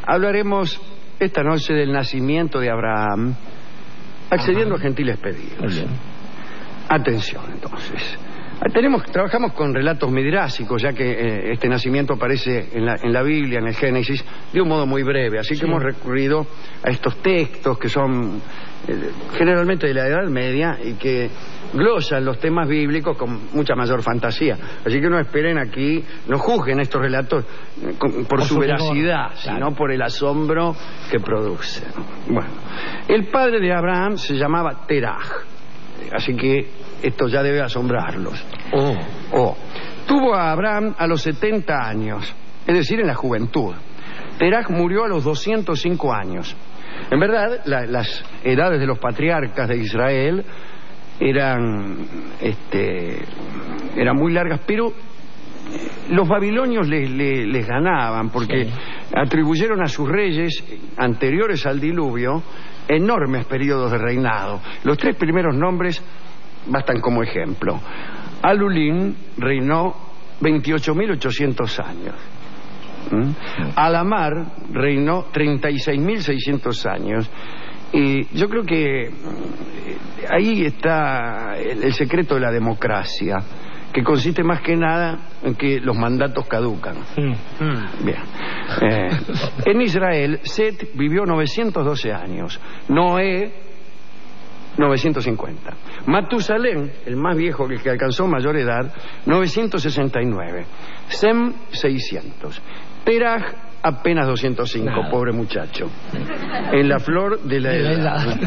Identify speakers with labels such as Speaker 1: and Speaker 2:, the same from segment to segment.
Speaker 1: hablaremos esta noche del nacimiento de Abraham, accediendo a gentiles pedidos. Atención, entonces. Trabajamos con relatos midrásicos, ya que este nacimiento aparece en la Biblia, en el Génesis, de un modo muy breve. Así que hemos recurrido a estos textos que son generalmente de la Edad Media y que glosan los temas bíblicos con mucha mayor fantasía. Así que no esperen aquí, no juzguen estos relatos por su veracidad, sino por el asombro que producen. Bueno, el padre de Abraham se llamaba Teraj, así que esto ya debe asombrarlos. Tuvo a Abraham a los 70 años, es decir, en la juventud. Teraj murió a los 205 años. En verdad, las edades de los patriarcas de Israel eran muy largas, pero los babilonios les ganaban porque atribuyeron a sus reyes anteriores al diluvio enormes periodos de reinado. Los 3 primeros nombres bastan como ejemplo. Alulín reinó 28.800 años. Alamar reinó 36.600 años. Y yo creo que ahí está el secreto de la democracia, que consiste más que nada en que los mandatos caducan. Bien. En Israel, Set vivió 912 años, Noé 950, Matusalén, el más viejo, que alcanzó mayor edad, 969, Sem 600, Teraj apenas 205, pobre muchacho, en la flor de la edad.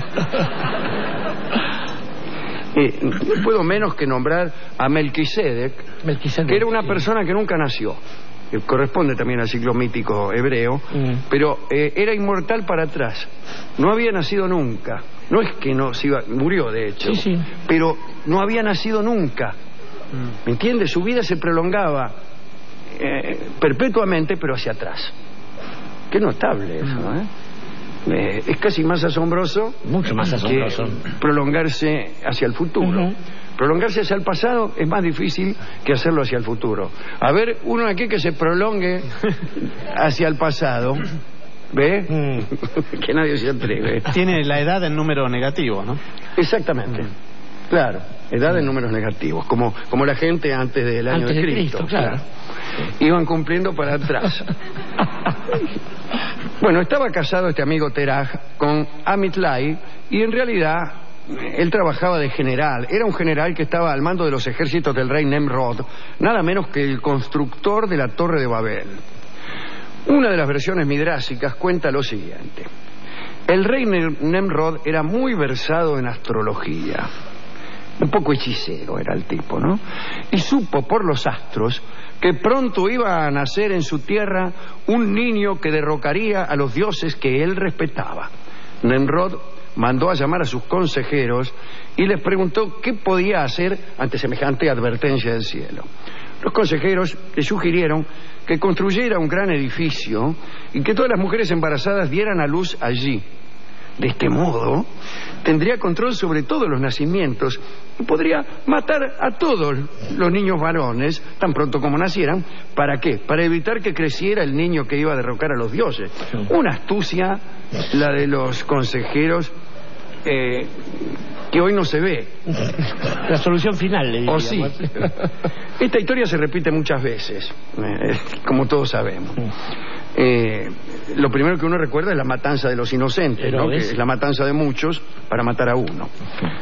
Speaker 1: No puedo menos que nombrar a Melquisedec, que era una persona que nunca nació, que corresponde también al ciclo mítico hebreo, pero era inmortal para atrás, no había nacido nunca. No es que no se iba, murió de hecho, pero no había nacido nunca. ¿Me entiendes? Su vida se prolongaba perpetuamente, pero hacia atrás. Qué notable eso, es casi más asombroso,
Speaker 2: mucho más asombroso,
Speaker 1: que prolongarse hacia el futuro. Prolongarse hacia el pasado es más difícil que hacerlo hacia el futuro. A ver, uno aquí que se prolongue hacia el pasado, ¿ve? Que nadie se atreve.
Speaker 3: Tiene la edad en número negativo, ¿no?
Speaker 1: Exactamente. Claro, edad en números negativos, como la gente antes del año de Cristo, claro. Iban cumpliendo para atrás. Bueno, estaba casado este amigo Teraj con Amitlai y en realidad él trabajaba de general. Era un general que estaba al mando de los ejércitos del rey Nemrod, nada menos que el constructor de la Torre de Babel. Una de las versiones midrásicas cuenta lo siguiente: el rey Nemrod era muy versado en astrología, un poco hechicero era el tipo, ¿no? Y supo por los astros que pronto iba a nacer en su tierra un niño que derrocaría a los dioses que él respetaba. Nemrod mandó a llamar a sus consejeros y les preguntó qué podía hacer ante semejante advertencia del cielo. Los consejeros le sugirieron que construyera un gran edificio y que todas las mujeres embarazadas dieran a luz allí. De este modo, tendría control sobre todos los nacimientos y podría matar a todos los niños varones tan pronto como nacieran. ¿Para qué? Para evitar que creciera el niño que iba a derrocar a los dioses. Una astucia, la de los consejeros, que hoy no se ve.
Speaker 2: La solución final, le diría.
Speaker 1: ¿O sí? Esta historia se repite muchas veces, como todos sabemos. Lo primero que uno recuerda es la matanza de los inocentes, ¿no? Que es la matanza de muchos para matar a uno.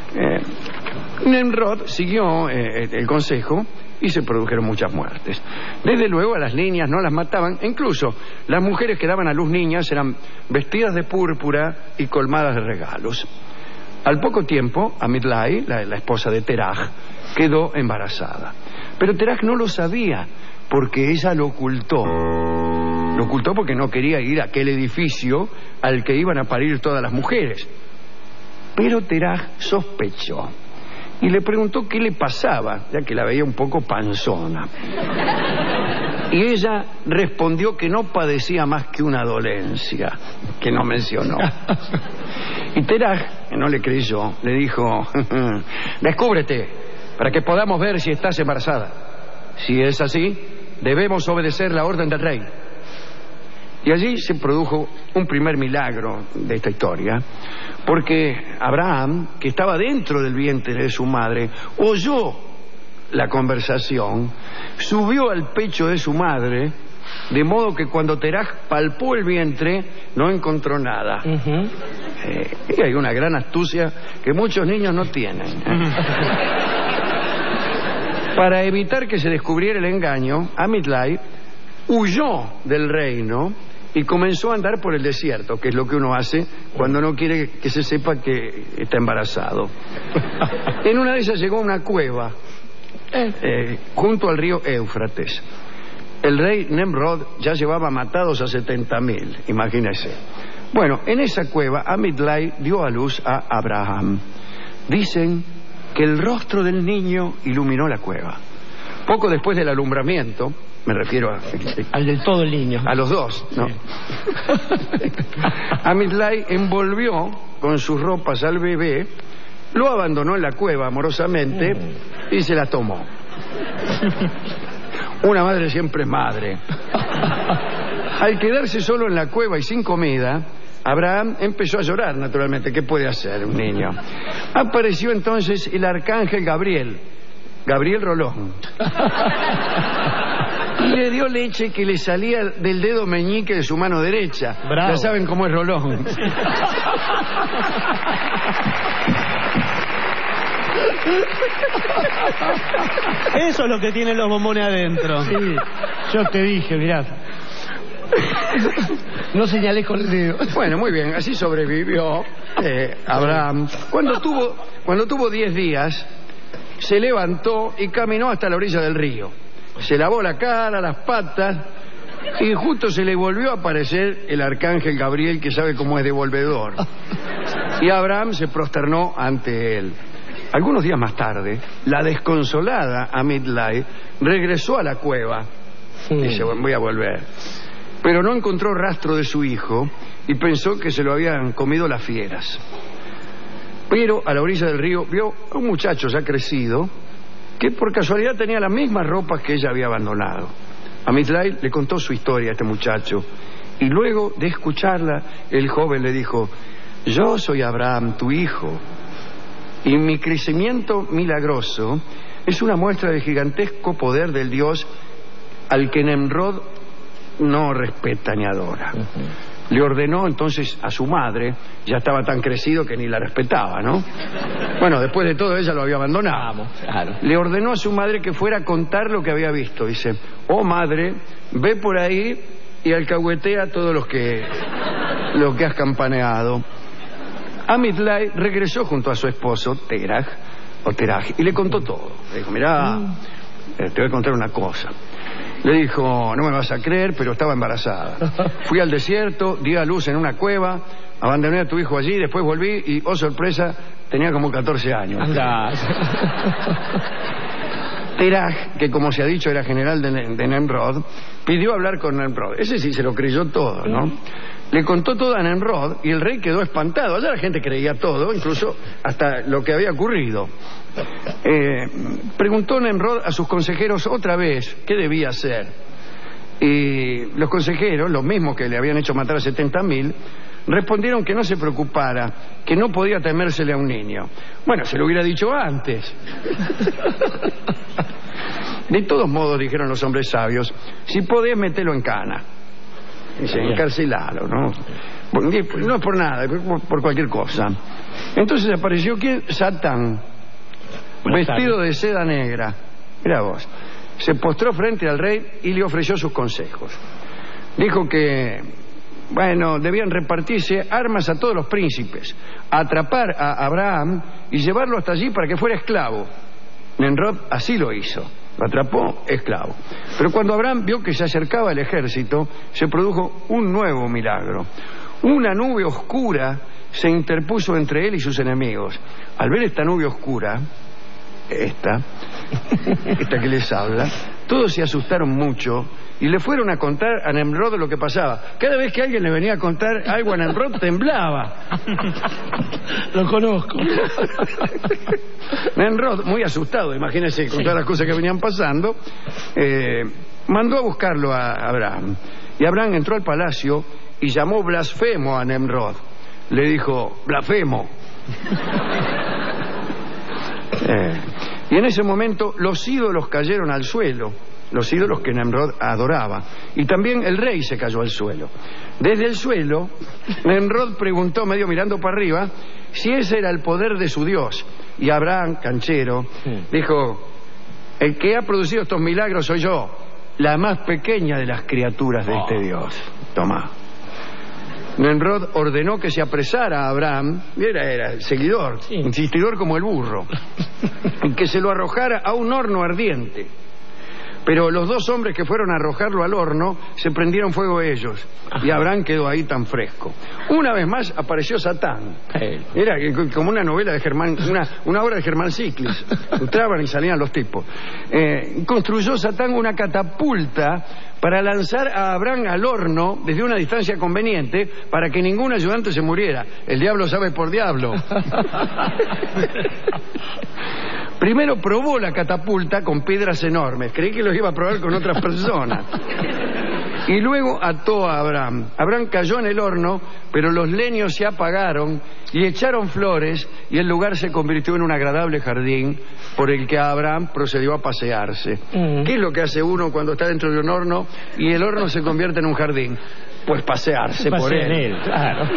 Speaker 1: Nemrod siguió el consejo y se produjeron muchas muertes. Desde luego a las niñas no las mataban, e incluso las mujeres que daban a luz niñas eran vestidas de púrpura y colmadas de regalos. Al poco tiempo, Amitlai, la esposa de Teraj, quedó embarazada. Pero Teraj no lo sabía, porque ella lo ocultó. Lo ocultó porque no quería ir a aquel edificio al que iban a parir todas las mujeres. Pero Teraj sospechó y le preguntó qué le pasaba, ya que la veía un poco panzona. Y ella respondió que no padecía más que una dolencia, que no mencionó. Y Teraj, que no le creyó, le dijo: descúbrete, para que podamos ver si estás embarazada. Si es así, debemos obedecer la orden del rey. Y allí se produjo un primer milagro de esta historia, porque Abraham, que estaba dentro del vientre de su madre, oyó la conversación, subió al pecho de su madre, de modo que cuando Teraj palpó el vientre no encontró nada. Y hay una gran astucia que muchos niños no tienen. Para evitar que se descubriera el engaño, Amitlai huyó del reino y comenzó a andar por el desierto, que es lo que uno hace cuando no quiere que se sepa que está embarazado. En una de esas llegó a una cueva junto al río Éufrates. El rey Nemrod ya llevaba matados a 70.000, imagínese. Bueno, en esa cueva Amitlai dio a luz a Abraham. Dicen que el rostro del niño iluminó la cueva. Poco después del alumbramiento, me refiero
Speaker 2: al del todo el niño.
Speaker 1: A los dos, ¿no? Amitlai envolvió con sus ropas al bebé, lo abandonó en la cueva amorosamente y se la tomó. Una madre siempre es madre. Al quedarse solo en la cueva y sin comida, Abraham empezó a llorar, naturalmente. ¿Qué puede hacer un niño? Apareció entonces el arcángel Gabriel Rolón, y le dio leche que le salía del dedo meñique de su mano derecha.
Speaker 2: Bravo.
Speaker 1: Ya saben cómo es Rolón.
Speaker 3: Eso es lo que tienen los bombones adentro.
Speaker 2: Sí, yo te dije, mirá. No señalé con el dedo.
Speaker 1: Bueno, muy bien, así sobrevivió Abraham. Cuando tuvo 10 días, se levantó y caminó hasta la orilla del río. Se lavó la cara, las patas, y justo se le volvió a aparecer el arcángel Gabriel, que sabe cómo es devolvedor. Y Abraham se prosternó ante él. Algunos días más tarde, la desconsolada Amitlai regresó a la cueva. Dice, bueno, voy a volver. Pero no encontró rastro de su hijo y pensó que se lo habían comido las fieras. Pero a la orilla del río vio a un muchacho ya crecido que por casualidad tenía las mismas ropas que ella había abandonado. Amitlai le contó su historia a este muchacho y luego de escucharla, el joven le dijo: yo soy Abraham, tu hijo, y mi crecimiento milagroso es una muestra del gigantesco poder del Dios al que Nemrod no respeta ni adora. Le ordenó entonces a su madre, ya estaba tan crecido que ni la respetaba, ¿no? Bueno, después de todo ella lo había abandonado.
Speaker 2: Claro.
Speaker 1: Le ordenó a su madre que fuera a contar lo que había visto. Dice: oh madre, ve por ahí y alcahuetea todo lo que has campaneado. Amitlai regresó junto a su esposo Teraj y le contó todo. Le dijo: mirá, te voy a contar una cosa. Le dijo: no me vas a creer, pero estaba embarazada. Fui al desierto, di a luz en una cueva, abandoné a tu hijo allí, después volví y, oh sorpresa, tenía como 14 años.
Speaker 2: Anda.
Speaker 1: Teraj, que como se ha dicho era general de Nemrod, pidió hablar con Nemrod. Ese sí se lo creyó todo, ¿no? Le contó todo a Nemrod y el rey quedó espantado. Allá la gente creía todo, incluso hasta lo que había ocurrido. Preguntó Nemrod a sus consejeros otra vez qué debía hacer. Y los consejeros, los mismos que le habían hecho matar a 70.000, respondieron que no se preocupara, que no podía temérsele a un niño. Bueno, se lo hubiera dicho antes. De todos modos, dijeron los hombres sabios, si podés, metelo en cana. Dice, encarcelalo, ¿no? No es por nada, por cualquier cosa. Entonces apareció ¿quién? Satán, vestido de seda negra. Mira vos. Se postró frente al rey y le ofreció sus consejos. Dijo que, bueno, debían repartirse armas a todos los príncipes, atrapar a Abraham y llevarlo hasta allí para que fuera esclavo. Nemrod así lo hizo. Lo atrapó esclavo. Pero cuando Abraham vio que se acercaba el ejército, se produjo un nuevo milagro. Una nube oscura se interpuso entre él y sus enemigos. Al ver esta nube oscura, esta que les habla, todos se asustaron mucho y le fueron a contar a Nemrod lo que pasaba. Cada vez que alguien le venía a contar algo a Nemrod, temblaba.
Speaker 2: Lo conozco.
Speaker 1: Nemrod, muy asustado, imagínense, con todas las cosas que venían pasando, mandó a buscarlo a Abraham. Y Abraham entró al palacio y llamó blasfemo a Nemrod. Le dijo, blasfemo. Y en ese momento los ídolos cayeron al suelo, los ídolos que Nemrod adoraba. Y también el rey se cayó al suelo. Desde el suelo, Nemrod preguntó, medio mirando para arriba, si ese era el poder de su Dios. Y Abraham, canchero, dijo, el que ha producido estos milagros soy yo, la más pequeña de las criaturas de este Dios. Toma. Nemrod ordenó que se apresara a Abraham, era seguidor, insistidor como el burro, y que se lo arrojara a un horno ardiente. Pero los dos hombres que fueron a arrojarlo al horno se prendieron fuego ellos, y Abraham quedó ahí tan fresco. Una vez más apareció Satán. Era como una novela de Germán, una obra de Germán Ciclis. Entraban y salían los tipos. Construyó Satán una catapulta para lanzar a Abraham al horno desde una distancia conveniente para que ningún ayudante se muriera. El diablo sabe por diablo. Primero probó la catapulta con piedras enormes. Creí que los iba a probar con otras personas. Y luego ató a Abraham. Abraham cayó en el horno, pero los leños se apagaron y echaron flores y el lugar se convirtió en un agradable jardín por el que Abraham procedió a pasearse. ¿Qué es lo que hace uno cuando está dentro de un horno y el horno se convierte en un jardín? Pues pasearse por él.
Speaker 2: Claro.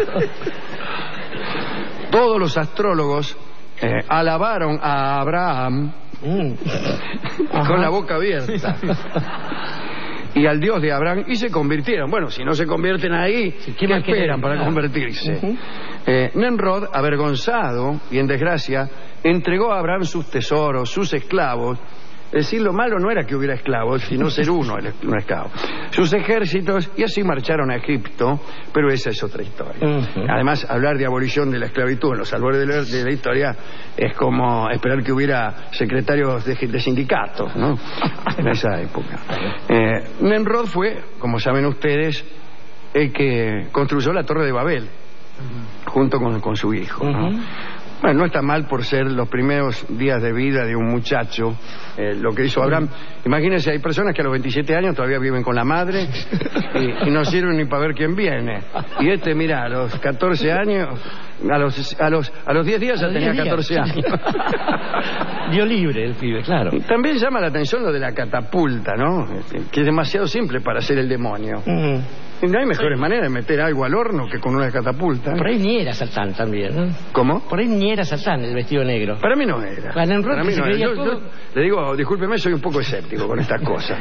Speaker 1: Todos los astrólogos alabaron a Abraham con la boca abierta y al Dios de Abraham y se convirtieron. Bueno, si no se convierten ahí, ¿qué esperan para convertirse? Nemrod, avergonzado y en desgracia, entregó a Abraham sus tesoros, sus esclavos. Es decir, lo malo no era que hubiera esclavos, sino ser uno un esclavo. Sus ejércitos, y así marcharon a Egipto, pero esa es otra historia. Además, hablar de abolición de la esclavitud en los albores de la historia es como esperar que hubiera secretarios de sindicatos, ¿no? En esa época. Nemrod fue, como saben ustedes, el que construyó la Torre de Babel, junto con su hijo, ¿no? Bueno, no está mal por ser los primeros días de vida de un muchacho, lo que hizo Abraham. Imagínense, hay personas que a los 27 años todavía viven con la madre y no sirven ni para ver quién viene. Y mira, a los 14 años, a los 10 días ya tenía 14 años.
Speaker 2: Dio libre el pibe, claro.
Speaker 1: También llama la atención lo de la catapulta, ¿no? Que es demasiado simple para ser el demonio. No hay mejores maneras de meter algo al horno que con una catapulta.
Speaker 2: Por ahí ni era Satán también, ¿no?
Speaker 1: ¿Cómo?
Speaker 2: Por ahí ni era Satán el vestido negro.
Speaker 1: Para mí no era.
Speaker 2: Para mí no era.
Speaker 1: Yo le digo, discúlpeme, soy un poco escéptico con estas cosas.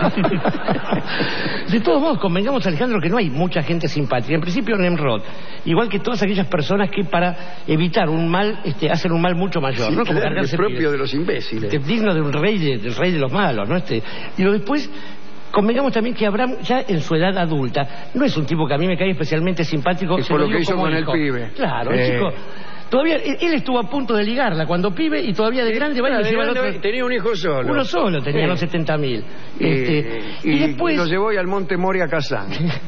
Speaker 2: De todos modos, convengamos, Alejandro, que no hay mucha gente simpática. En principio, Nemrod, igual que todas aquellas personas que para evitar un mal, hacen un mal mucho mayor,
Speaker 1: sí,
Speaker 2: ¿no? Como
Speaker 1: claro,
Speaker 2: cargarse
Speaker 1: el propio de los imbéciles.
Speaker 2: Digno de un rey, del rey de los malos, ¿no? Y después, convengamos también que Abraham, ya en su edad adulta, no es un tipo que a mí me cae especialmente simpático.
Speaker 1: Y por lo que hizo con el pibe.
Speaker 2: Claro, el chico... Todavía él estuvo a punto de ligarla cuando pibe y todavía de grande va y lleva al otro.
Speaker 1: Tenía un hijo solo.
Speaker 2: Uno solo tenía, los 70.000.
Speaker 1: Y
Speaker 2: después
Speaker 1: lo llevó al Monte Moria Kazán.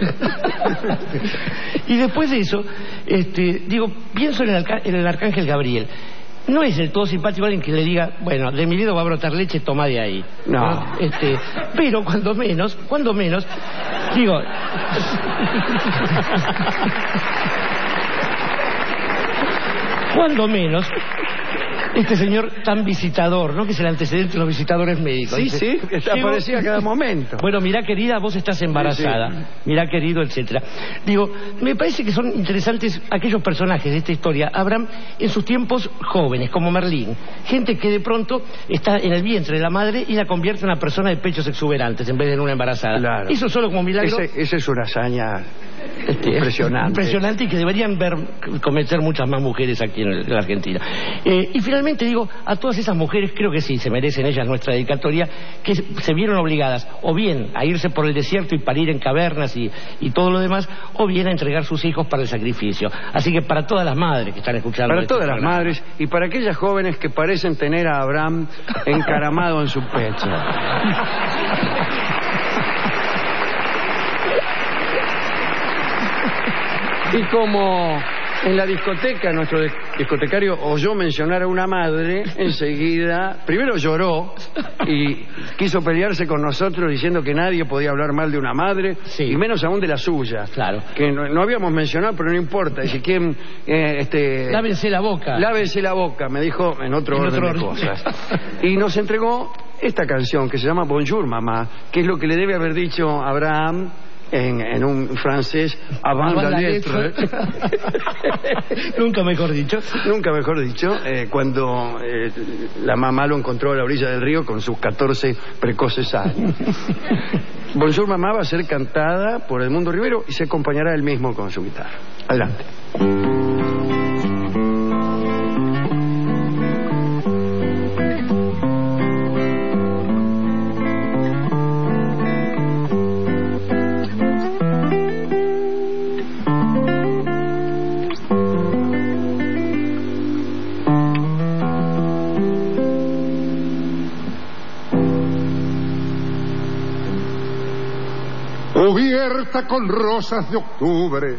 Speaker 2: Y después de eso, pienso en el arcángel Gabriel. No es del todo simpático alguien que le diga, bueno, de mi dedo va a brotar leche, toma de ahí.
Speaker 1: No.
Speaker 2: Pero cuando menos, digo... Cuando menos, este señor tan visitador, ¿no? Que es el antecedente de los visitadores médicos.
Speaker 1: Sí, que aparecía a cada momento.
Speaker 2: Bueno, mirá, querida, vos estás embarazada. Sí. Mirá, querido, etcétera. Digo, me parece que son interesantes aquellos personajes de esta historia. Abraham en sus tiempos jóvenes, como Merlín. Gente que de pronto está en el vientre de la madre y la convierte en una persona de pechos exuberantes en vez de en una embarazada.
Speaker 1: Claro.
Speaker 2: Eso solo como milagro.
Speaker 1: Esa es una hazaña impresionante.
Speaker 2: Impresionante, y que deberían cometer muchas más mujeres aquí en la Argentina. Y finalmente digo, a todas esas mujeres, creo que sí, se merecen ellas nuestra dedicatoria, que se vieron obligadas o bien a irse por el desierto y parir en cavernas y todo lo demás, o bien a entregar sus hijos para el sacrificio. Así que para todas las madres que están escuchando...
Speaker 1: Para todas las madres y para aquellas jóvenes que parecen tener a Abraham encaramado en su pecho. Y como En la discoteca, nuestro discotecario oyó mencionar a una madre, enseguida, primero lloró y quiso pelearse con nosotros diciendo que nadie podía hablar mal de una madre,
Speaker 2: Sí.
Speaker 1: y menos aún de la suya.
Speaker 2: Claro.
Speaker 1: Que no habíamos mencionado, pero no importa. Dice, ¿quién?
Speaker 2: Lávense la boca.
Speaker 1: Lávese la boca, me dijo en otro orden de cosas. Y nos entregó esta canción que se llama Bonjour, mamá, que es lo que le debe haber dicho Abraham en un francés avant la lettre.
Speaker 2: Nunca mejor dicho.
Speaker 1: Nunca mejor dicho, cuando la mamá lo encontró a la orilla del río con sus 14 precoces años. Bonjour, mamá va a ser cantada por Edmundo Rivero y se acompañará él mismo con su guitarra. Adelante.
Speaker 4: Cubierta con rosas de octubre,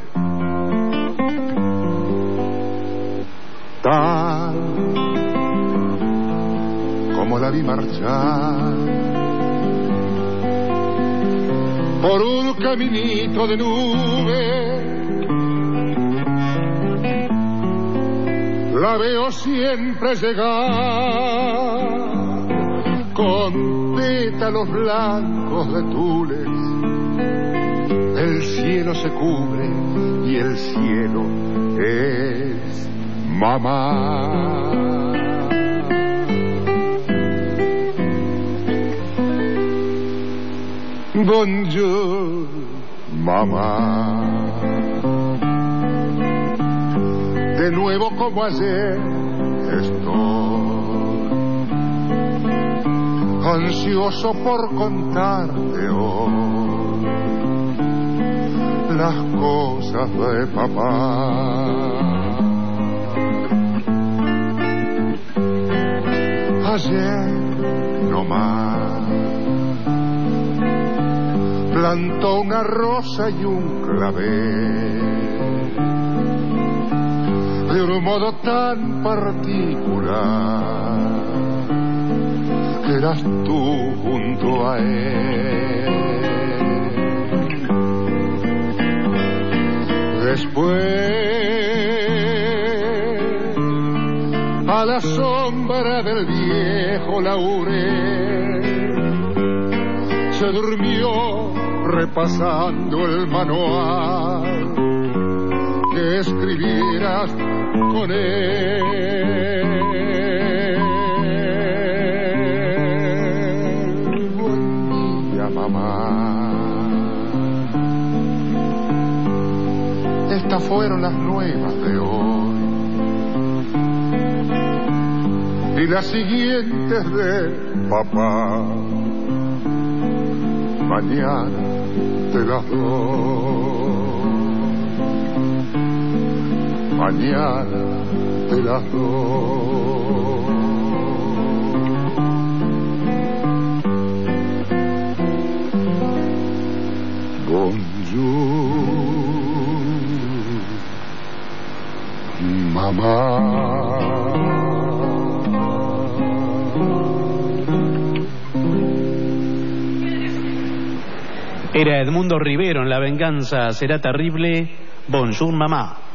Speaker 4: tal como la vi marchar por un caminito de nube, la veo siempre llegar con pétalos blancos de tules. El cielo se cubre y el cielo es mamá. Bonjour, mamá. De nuevo como ayer estoy ansioso por contarte hoy las cosas de papá. Ayer no más plantó una rosa y un clavel de un modo tan particular que eras tú junto a él. Después, a la sombra del viejo laurel, se durmió repasando el manual que escribieras con él. Buen día, mamá. Estas fueron las nuevas de hoy y las siguientes de papá. Mañana te las doy, mañana te las doy. Bonjour, mamá.
Speaker 3: Era Edmundo Rivero en La venganza será terrible. Bonjour, mamá.